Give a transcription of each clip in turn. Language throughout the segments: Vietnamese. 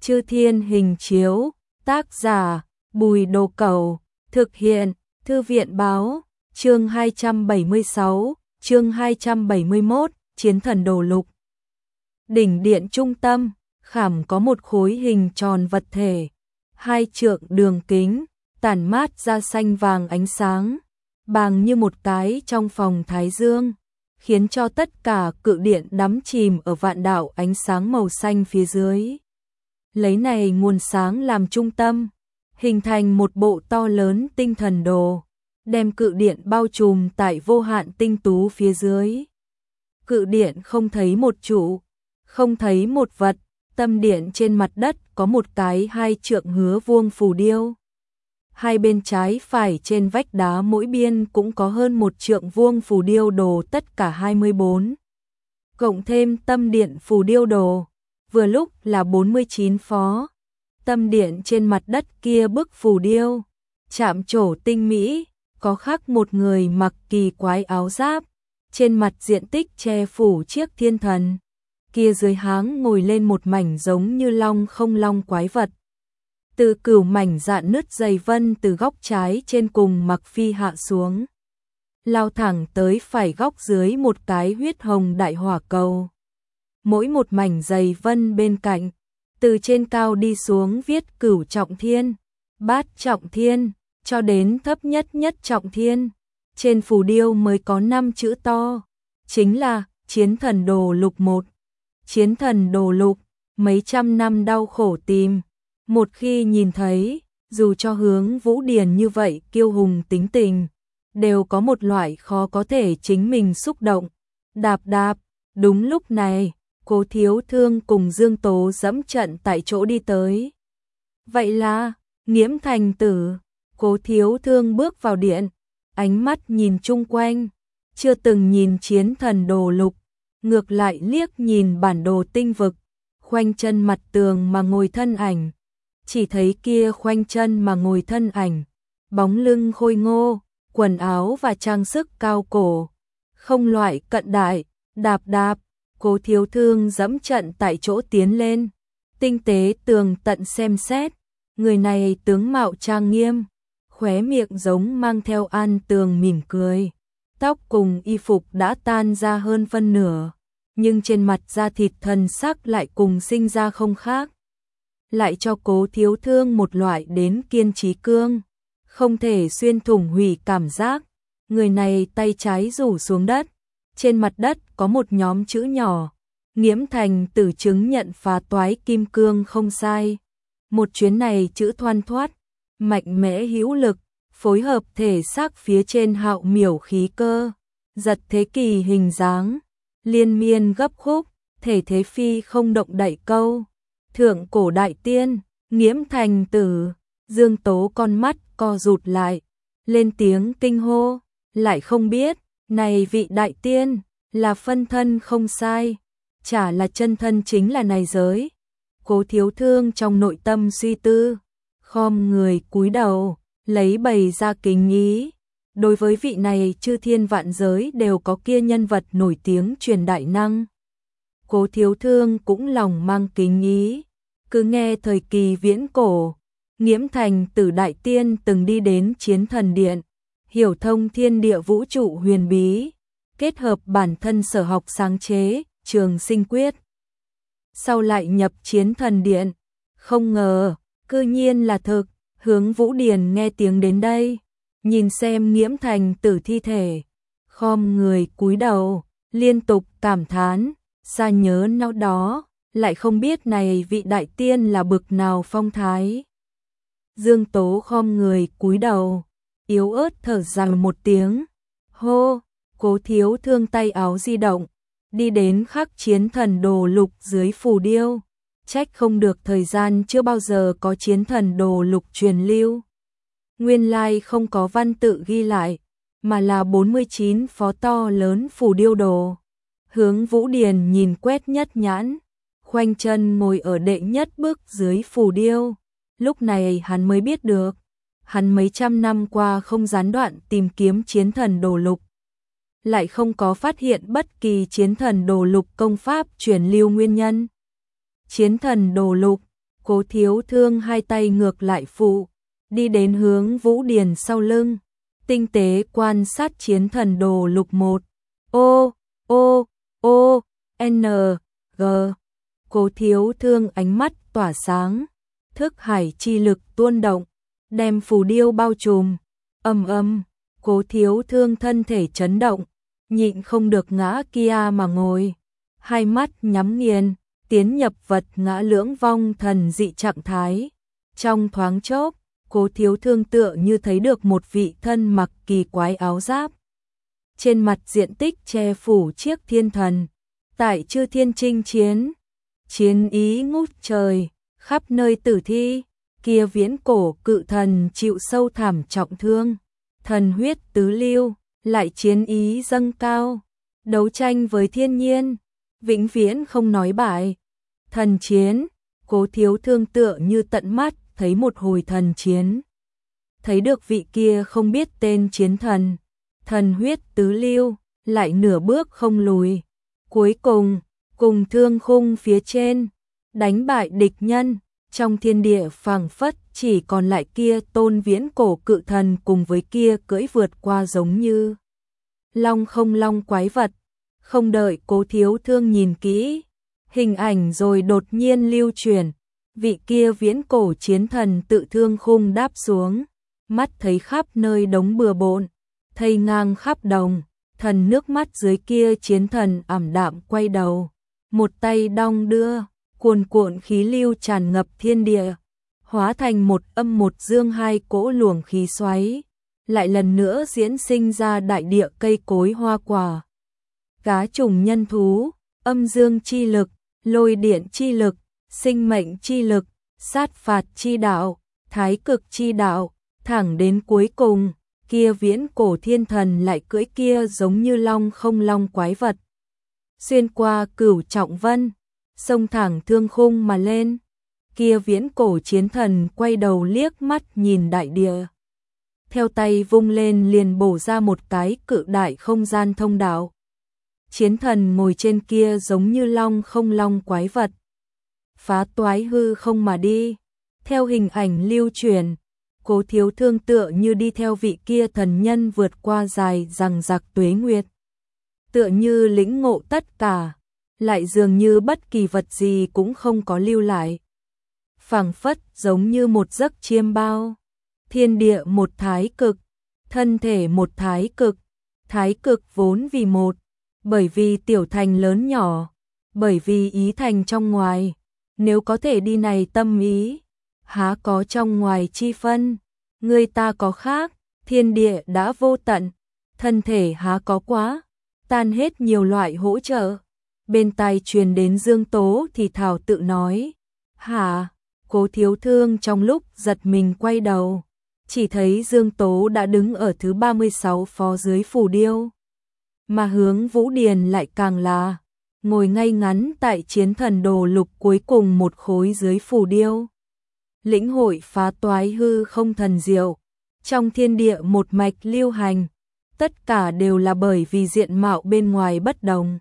Chư Thiên Hình Chiếu, tác giả Bùi Đồ Cẩu, thực hiện Thư viện Báo, chương 276, chương 271, Chiến Thần Đồ Lục. Đỉnh điện trung tâm, khảm có một khối hình tròn vật thể, 2 trượng đường kính, tản mát ra xanh vàng ánh sáng, bàng như một cái trong phòng thái dương, khiến cho tất cả cự điện đắm chìm ở vạn đạo ánh sáng màu xanh phía dưới. Lấy này nguồn sáng làm trung tâm, hình thành một bộ to lớn tinh thần đồ, đem cự điện bao trùm tại vô hạn tinh tú phía dưới. Cự điện không thấy một trụ, không thấy một vật, tâm điện trên mặt đất có một cái 2 trượng hứa vuông phù điêu. Hai bên trái phải trên vách đá mỗi biên cũng có hơn 1 trượng vuông phù điêu đồ, tất cả 24. Cộng thêm tâm điện phù điêu đồ, vừa lúc là 49 phó. Tâm điện trên mặt đất kia bức phù điêu, chạm trổ tinh mỹ, có khắc một người mặc kỳ quái áo giáp, trên mặt diện tích che phủ chiếc thiên thần. Kia dưới háng ngồi lên một mảnh giống như long không long quái vật. Từ cửu mảnh dạn nứt dày vân từ góc trái trên cùng mặc phi hạ xuống, lao thẳng tới phải góc dưới một cái huyết hồng đại hỏa cầu. Mỗi một mảnh dày vân bên cạnh, từ trên cao đi xuống viết cửu trọng thiên, bát trọng thiên, cho đến thấp nhất nhất trọng thiên. Trên phù điêu mới có 5 chữ to, chính là Chiến Thần Đồ Lục 1. Chiến Thần Đồ Lục, mấy trăm năm đau khổ tìm, một khi nhìn thấy, dù cho Hướng Vũ Điền như vậy kiêu hùng tính tình, đều có một loại khó có thể chính mình xúc động. Đạp đạp, đúng lúc này, Cố Thiếu Thương cùng Dương Tố dẫm trận tại chỗ đi tới. Vậy là, Nghiễm Thành Tử. Cố Thiếu Thương bước vào điện, ánh mắt nhìn chung quanh, chưa từng nhìn Chiến Thần Đồ Lục, ngược lại liếc nhìn bản đồ tinh vực, khoanh chân mặt tường mà ngồi thân ảnh. Chỉ thấy kia khoanh chân mà ngồi thân ảnh, bóng lưng khôi ngô, quần áo và trang sức cao cổ, không loại cận đại. Đạp đạp, Cố Thiếu Thương dẫm trận tại chỗ tiến lên, tinh tế tường tận xem xét. Người này tướng mạo trang nghiêm, khóe miệng giống mang theo an tường mỉm cười, tóc cùng y phục đã tan ra hơn phân nửa, nhưng trên mặt da thịt thần sắc lại cùng sinh ra không khác, lại cho Cố Thiếu Thương một loại đến kiên trí cương, không thể xuyên thủng hủy cảm giác. Người này tay trái rủ xuống đất, trên mặt đất có một nhóm chữ nhỏ, Nghiễm Thành Tử chứng nhận phá toái kim cương không sai. Một chuyến này chữ thoăn thoắt, mạnh mẽ hữu lực, phối hợp thể xác phía trên hạo miểu khí cơ, giật thế kỳ hình dáng, liên miên gấp khúc, thể thế phi không động đậy câu. Thượng cổ đại tiên, Nghiễm Thành Tử. Dương Tố con mắt co rụt lại, lên tiếng kinh hô, lại không biết, này vị đại tiên, là phân thân không sai, chả là chân thân chính là này giới. Cố Thiếu Thương trong nội tâm suy tư, khom người cúi đầu, lấy bày ra kính ý. Đối với vị này chư thiên vạn giới đều có kia nhân vật nổi tiếng truyền đại năng, Cố Thiếu Thương cũng lòng mang kính ý. Cứ nghe thời kỳ viễn cổ, Nghiễm Thành Tử đại tiên từng đi đến Chiến Thần Điện, hiểu thông thiên địa vũ trụ huyền bí, kết hợp bản thân sở học sáng chế Trường Sinh Quyết, sau lại nhập Chiến Thần Điện. Không ngờ, cư nhiên là thực. Hướng Vũ Điền nghe tiếng đến đây, nhìn xem Nghiễm Thành Tử thi thể, khom người cúi đầu, liên tục cảm thán, xa nhớ nào đó, lại không biết này vị đại tiên là bực nào phong thái. Dương Tố khom người cúi đầu, yếu ớt thở dài một tiếng, hô. Cố Thiếu Thương tay áo di động, đi đến khắc Chiến Thần Đồ Lục dưới phù điêu. Trách không được thời gian chưa bao giờ có Chiến Thần Đồ Lục truyền lưu. Nguyên lai không có văn tự ghi lại, mà là 49 phó to lớn phù điêu đồ. Hướng Vũ Điền nhìn quét nhất nhãn, khoanh chân ngồi ở đệ nhất bước dưới phù điêu. Lúc này hắn mới biết được, hắn mấy trăm năm qua không gián đoạn tìm kiếm Chiến Thần Đồ Lục, lại không có phát hiện bất kỳ Chiến Thần Đồ Lục công pháp truyền lưu nguyên nhân. Chiến Thần Đồ Lục, Cố Thiếu Thương hai tay ngược lại phụ, đi đến hướng Vũ Điền sau lưng, tinh tế quan sát chiến thần đồ lục một. Ô, ô, ô, n, g. Cố Thiếu Thương ánh mắt tỏa sáng, thức hải chi lực tuôn động, đem phù điêu bao trùm. Ầm ầm, Cố Thiếu Thương thân thể chấn động, nhịn không được ngã kia mà ngồi, hai mắt nhắm nghiền, tiến nhập vật ngã lưỡng vong thần dị trạng thái. Trong thoáng chốc, Cố Thiếu Thương tựa như thấy được một vị thân mặc kỳ quái áo giáp, trên mặt diện tích che phủ chiếc thiên thần, tại chư thiên chinh chiến, chiến ý ngút trời, khắp nơi tử thi, kia viễn cổ cự thần chịu sâu thảm trọng thương, thần huyết tứ lưu, lại chiến ý dâng cao, đấu tranh với thiên nhiên, vĩnh viễn không nói bại. Thần chiến, Cố Thiếu Thương tựa như tận mắt thấy một hồi thần chiến, thấy được vị kia không biết tên chiến thần, thần huyết tứ lưu, lại nửa bước không lùi, cuối cùng cùng thương khung phía trên đánh bại địch nhân. Trong thiên địa phảng phất chỉ còn lại kia tôn viễn cổ cự thần cùng với kia cưỡi vượt qua giống như long không long quái vật. Không đợi Cố Thiếu Thương nhìn kỹ hình ảnh rồi đột nhiên lưu truyền, vị kia viễn cổ chiến thần tự thương khung đáp xuống, mắt thấy khắp nơi đống bừa bộn, thây ngang khắp đồng, thần nước mắt dưới kia chiến thần ảm đạm quay đầu, một tay đong đưa, cuồn cuộn khí lưu tràn ngập thiên địa, hóa thành một âm một dương hai cỗ luồng khí xoáy, lại lần nữa diễn sinh ra đại địa cây cối hoa quả, cá trùng nhân thú, âm dương chi lực, lôi điện chi lực, sinh mệnh chi lực, sát phạt chi đạo, thái cực chi đạo, thẳng đến cuối cùng, kia viễn cổ thiên thần lại cưỡi kia giống như long không long quái vật, xuyên qua cửu trọng vân, xông thẳng thương khung mà lên. Kia viễn cổ chiến thần quay đầu liếc mắt nhìn đại địa, theo tay vung lên liền bổ ra một cái cự đại không gian thông đạo. Chiến thần ngồi trên kia giống như long không long quái vật, phá toái hư không mà đi. Theo hình ảnh lưu truyền, Cố Thiếu Thương tựa như đi theo vị kia thần nhân vượt qua dài dằng dặc tuế nguyệt, tựa như lĩnh ngộ tất cả, lại dường như bất kỳ vật gì cũng không có lưu lại, phảng phất giống như một giấc chiêm bao. Thiên địa một thái cực, thân thể một thái cực vốn vì một, bởi vì tiểu thành lớn nhỏ, bởi vì ý thành trong ngoài, nếu có thể đi này tâm ý, há có trong ngoài chi phân, người ta có khác, thiên địa đã vô tận, thân thể há có quá, tan hết nhiều loại hỗ trợ. Bên tai truyền đến Dương Tố thì thảo tự nói, hả? Cố Thiếu Thương trong lúc giật mình quay đầu, chỉ thấy Dương Tố đã đứng ở thứ 36 phó dưới phù điêu, mà hướng Vũ Điền lại càng là ngồi ngay ngắn tại chiến thần đồ lục cuối cùng một khối dưới phù điêu. Lĩnh hội phá toái hư không thần diệu, trong thiên địa một mạch lưu hành, tất cả đều là bởi vì diện mạo bên ngoài bất đồng,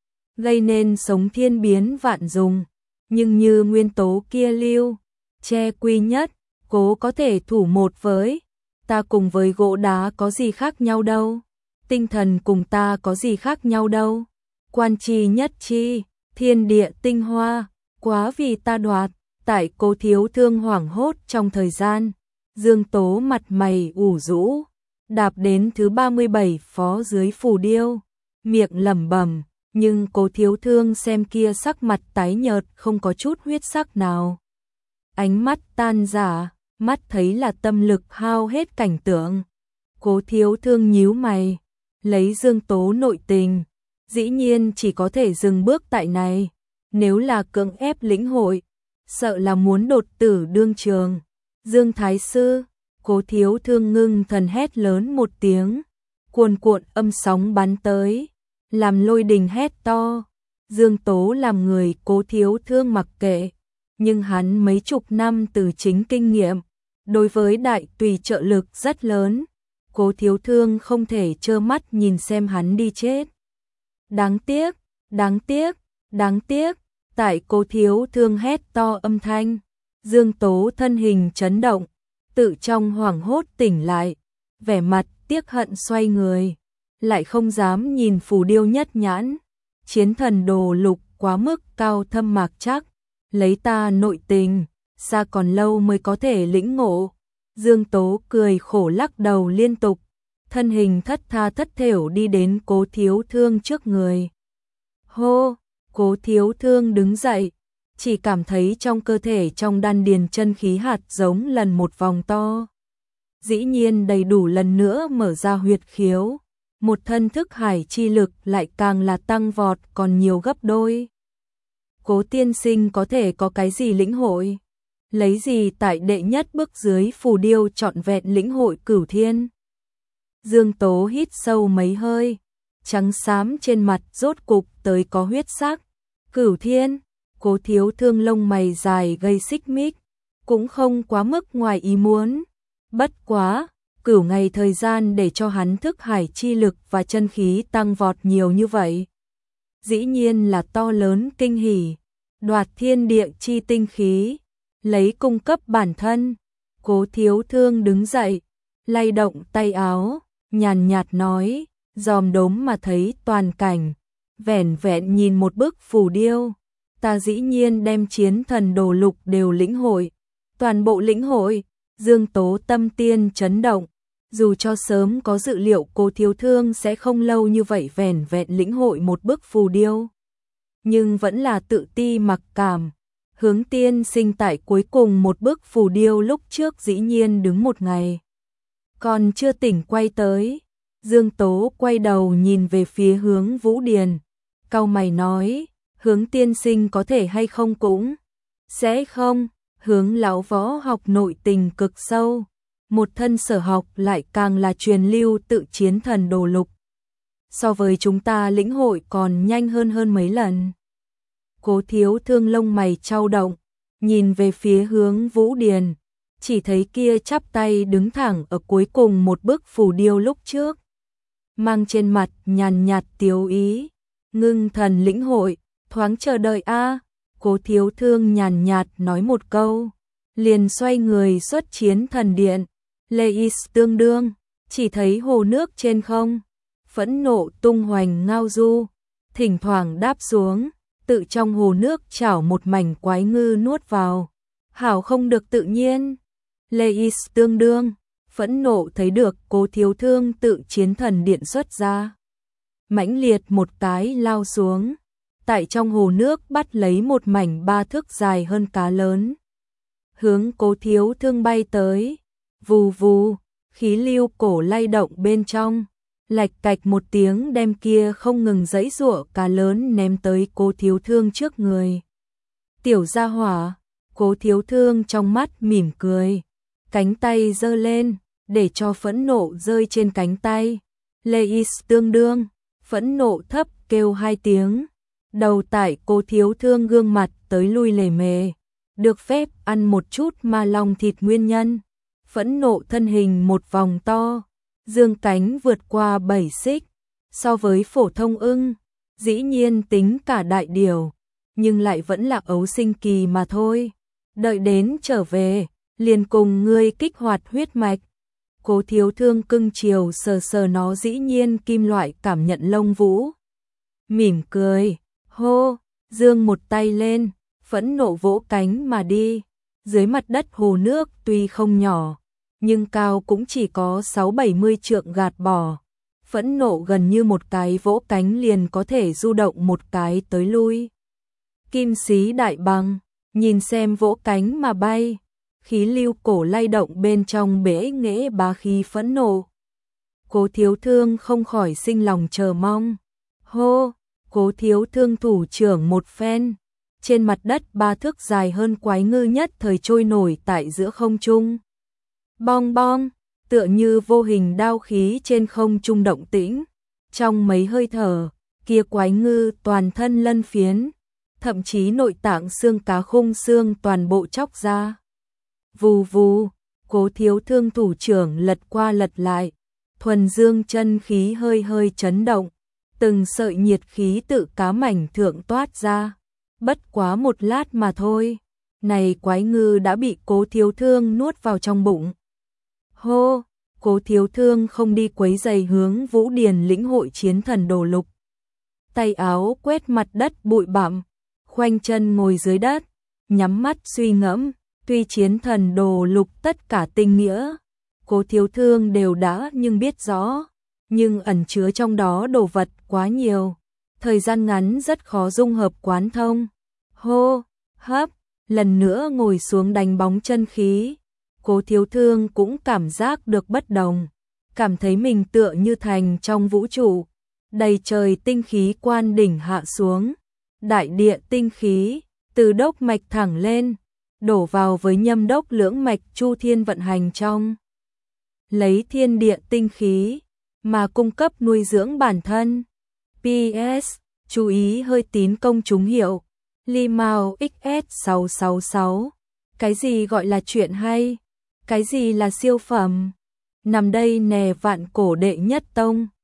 gây nên sống thiên biến vạn dùng, nhưng như nguyên tố kia lưu, che quy nhất, cố có thể thủ một với ta cùng với gỗ đá có gì khác nhau đâu, tinh thần cùng ta có gì khác nhau đâu, quan chi nhất chi, thiên địa tinh hoa, quá vì ta đoạt. Tại Cố Thiếu Thương hoảng hốt trong thời gian, Dương Tố mặt mày ủ rũ, đạp đến thứ 37 phó dưới phù điêu, miệng lẩm bẩm, nhưng Cố Thiếu Thương xem kia sắc mặt tái nhợt không có chút huyết sắc nào. Ánh mắt tan rã, mắt thấy là tâm lực hao hết cảnh tượng. Cố Thiếu Thương nhíu mày, lấy Dương Tố nội tình, dĩ nhiên chỉ có thể dừng bước tại này, nếu là cưỡng ép lĩnh hội, sợ là muốn đột tử đương trường. Dương Thái Sư, Cố Thiếu Thương ngưng thần hét lớn một tiếng, cuồn cuộn âm sóng bắn tới, làm lôi đình hét to. Dương Tố làm người Cố Thiếu Thương mặc kệ, nhưng hắn mấy chục năm từ chính kinh nghiệm, đối với đại tùy trợ lực rất lớn, Cố Thiếu Thương không thể trơ mắt nhìn xem hắn đi chết. Đáng tiếc, đáng tiếc, đáng tiếc. Tại Cố Thiếu Thương hét to âm thanh, Dương Tố thân hình chấn động, tự trong hoảng hốt tỉnh lại, vẻ mặt tiếc hận xoay người, lại không dám nhìn phù điêu nhất nhãn. Chiến thần đồ lục quá mức cao thâm mạc chắc, lấy ta nội tình, xa còn lâu mới có thể lĩnh ngộ. Dương Tố cười khổ lắc đầu liên tục, thân hình thất tha thất thểu đi đến Cố Thiếu Thương trước người. Hô, Cố Thiếu Thương đứng dậy, chỉ cảm thấy trong cơ thể trong đan điền chân khí hạt giống lần một vòng to. Dĩ nhiên đầy đủ lần nữa mở ra huyệt khiếu, một thân thức hải chi lực lại càng là tăng vọt còn nhiều gấp đôi. Cố tiên sinh có thể có cái gì lĩnh hội? Lấy gì tại đệ nhất bước dưới phù điêu trọn vẹn lĩnh hội cửu thiên? Dương Tố hít sâu mấy hơi, trắng xám trên mặt rốt cục tới có huyết sắc. Cửu thiên, Cố Thiếu Thương lông mày dài gây xích mích, cũng không quá mức ngoài ý muốn. Bất quá, cửu ngày thời gian để cho hắn thức hải chi lực và chân khí tăng vọt nhiều như vậy. Dĩ nhiên là to lớn kinh hỉ, đoạt thiên địa chi tinh khí, lấy cung cấp bản thân. Cố Thiếu Thương đứng dậy, lay động tay áo, nhàn nhạt nói, dòm đốm mà thấy toàn cảnh, vẻn vẹn nhìn một bức phù điêu, ta dĩ nhiên đem chiến thần đồ lục đều lĩnh hội, toàn bộ lĩnh hội. Dương Tố tâm tiên chấn động, dù cho sớm có dự liệu Cố Thiếu Thương sẽ không lâu như vậy vẻn vẹn lĩnh hội một bức phù điêu, nhưng vẫn là tự ti mặc cảm. Hướng tiên sinh tại cuối cùng một bức phù điêu lúc trước dĩ nhiên đứng một ngày, còn chưa tỉnh quay tới. Dương Tố quay đầu nhìn về phía Hướng Vũ Điền, cau mày nói, Hướng tiên sinh có thể hay không cũng sẽ không. Hướng lão võ học nội tình cực sâu, một thân sở học lại càng là truyền lưu tự chiến thần đồ lục. So với chúng ta lĩnh hội còn nhanh hơn mấy lần. Cố Thiếu Thương lông mày chau động, nhìn về phía Hướng Vũ Điền, chỉ thấy kia chắp tay đứng thẳng ở cuối cùng một bức phù điêu lúc trước. Mang trên mặt nhàn nhạt tiếu ý, ngưng thần lĩnh hội, thoáng chờ đợi a. Cố Thiếu Thương nhàn nhạt nói một câu, liền xoay người xuất chiến thần điện. Leis tương đương, chỉ thấy hồ nước trên không, phẫn nộ tung hoành ngao du, thỉnh thoảng đáp xuống, tự trong hồ nước chảo một mảnh quái ngư nuốt vào. Hảo không được tự nhiên. Leis tương đương, phẫn nộ thấy được Cố Thiếu Thương tự chiến thần điện xuất ra, mãnh liệt một cái lao xuống, tại trong hồ nước bắt lấy một mảnh 3 thước dài hơn cá lớn, hướng Cố Thiếu Thương bay tới. Vù vù, khí lưu cổ lay động bên trong, lạch cạch một tiếng đem kia không ngừng giãy giụa cá lớn ném tới Cố Thiếu Thương trước người. Tiểu gia hỏa, Cố Thiếu Thương trong mắt mỉm cười, cánh tay giơ lên, để cho phẫn nộ rơi trên cánh tay. Leis tương đương, phẫn nộ thấp kêu 2 tiếng, đầu tại Cố Thiếu Thương gương mặt tới lui lề mề, được phép ăn một chút ma long thịt nguyên nhân. Phẫn nộ thân hình một vòng to, dương cánh vượt qua 7 xích, so với phổ thông ưng, dĩ nhiên tính cả đại điểu, nhưng lại vẫn là ấu sinh kỳ mà thôi. Đợi đến trở về, liền cùng ngươi kích hoạt huyết mạch. Cố Thiếu Thương cưng chiều sờ sờ nó dĩ nhiên kim loại cảm nhận lông vũ. Mỉm cười, hô, dương một tay lên, phẫn nộ vỗ cánh mà đi. Dưới mặt đất hồ nước tuy không nhỏ, nhưng cao cũng chỉ có 6-70 trượng gạt bỏ. Phẫn nộ gần như một cái vỗ cánh liền có thể du động một cái tới lui. Kim xí đại bằng, nhìn xem vỗ cánh mà bay, khí lưu cổ lay động bên trong bể nghễ bá khí phẫn nộ. Cố Thiếu Thương không khỏi sinh lòng chờ mong. Hô, Cố Thiếu Thương thủ trưởng một phen, trên mặt đất 3 thước dài hơn quái ngư nhất thời trôi nổi tại giữa không trung. Bong bong, tựa như vô hình đao khí trên không trung động tĩnh. Trong mấy hơi thở, kia quái ngư toàn thân lân phiến, thậm chí nội tạng xương cá khung xương toàn bộ chóc ra. Vù vù, Cố Thiếu Thương thủ trưởng lật qua lật lại, thuần dương chân khí hơi hơi chấn động, từng sợi nhiệt khí tự cá mảnh thượng toát ra. Bất quá một lát mà thôi, này quái ngư đã bị Cố Thiếu Thương nuốt vào trong bụng. Hô, Cố Thiếu Thương không đi quấy giày hướng Vũ Điền lĩnh hội chiến thần đồ lục. Tay áo quét mặt đất bụi bặm, khoanh chân ngồi dưới đất, nhắm mắt suy ngẫm, tuy chiến thần đồ lục tất cả tinh nghĩa, Cố Thiếu Thương đều đã nhưng biết rõ, nhưng ẩn chứa trong đó đồ vật quá nhiều, thời gian ngắn rất khó dung hợp quán thông. Hô, hấp, lần nữa ngồi xuống đánh bóng chân khí, Cố Thiếu Thương cũng cảm giác được bất đồng, cảm thấy mình tựa như thành trong vũ trụ, đầy trời tinh khí quan đỉnh hạ xuống, đại địa tinh khí từ đốc mạch thẳng lên, đổ vào với nhâm đốc lưỡng mạch chu thiên vận hành trong. Lấy thiên địa tinh khí mà cung cấp nuôi dưỡng bản thân. PS, chú ý hơi tín công chúng hiệu. Limao XS666. Cái gì gọi là chuyện hay? Cái gì là siêu phẩm? Nằm đây nè vạn cổ đệ nhất tông.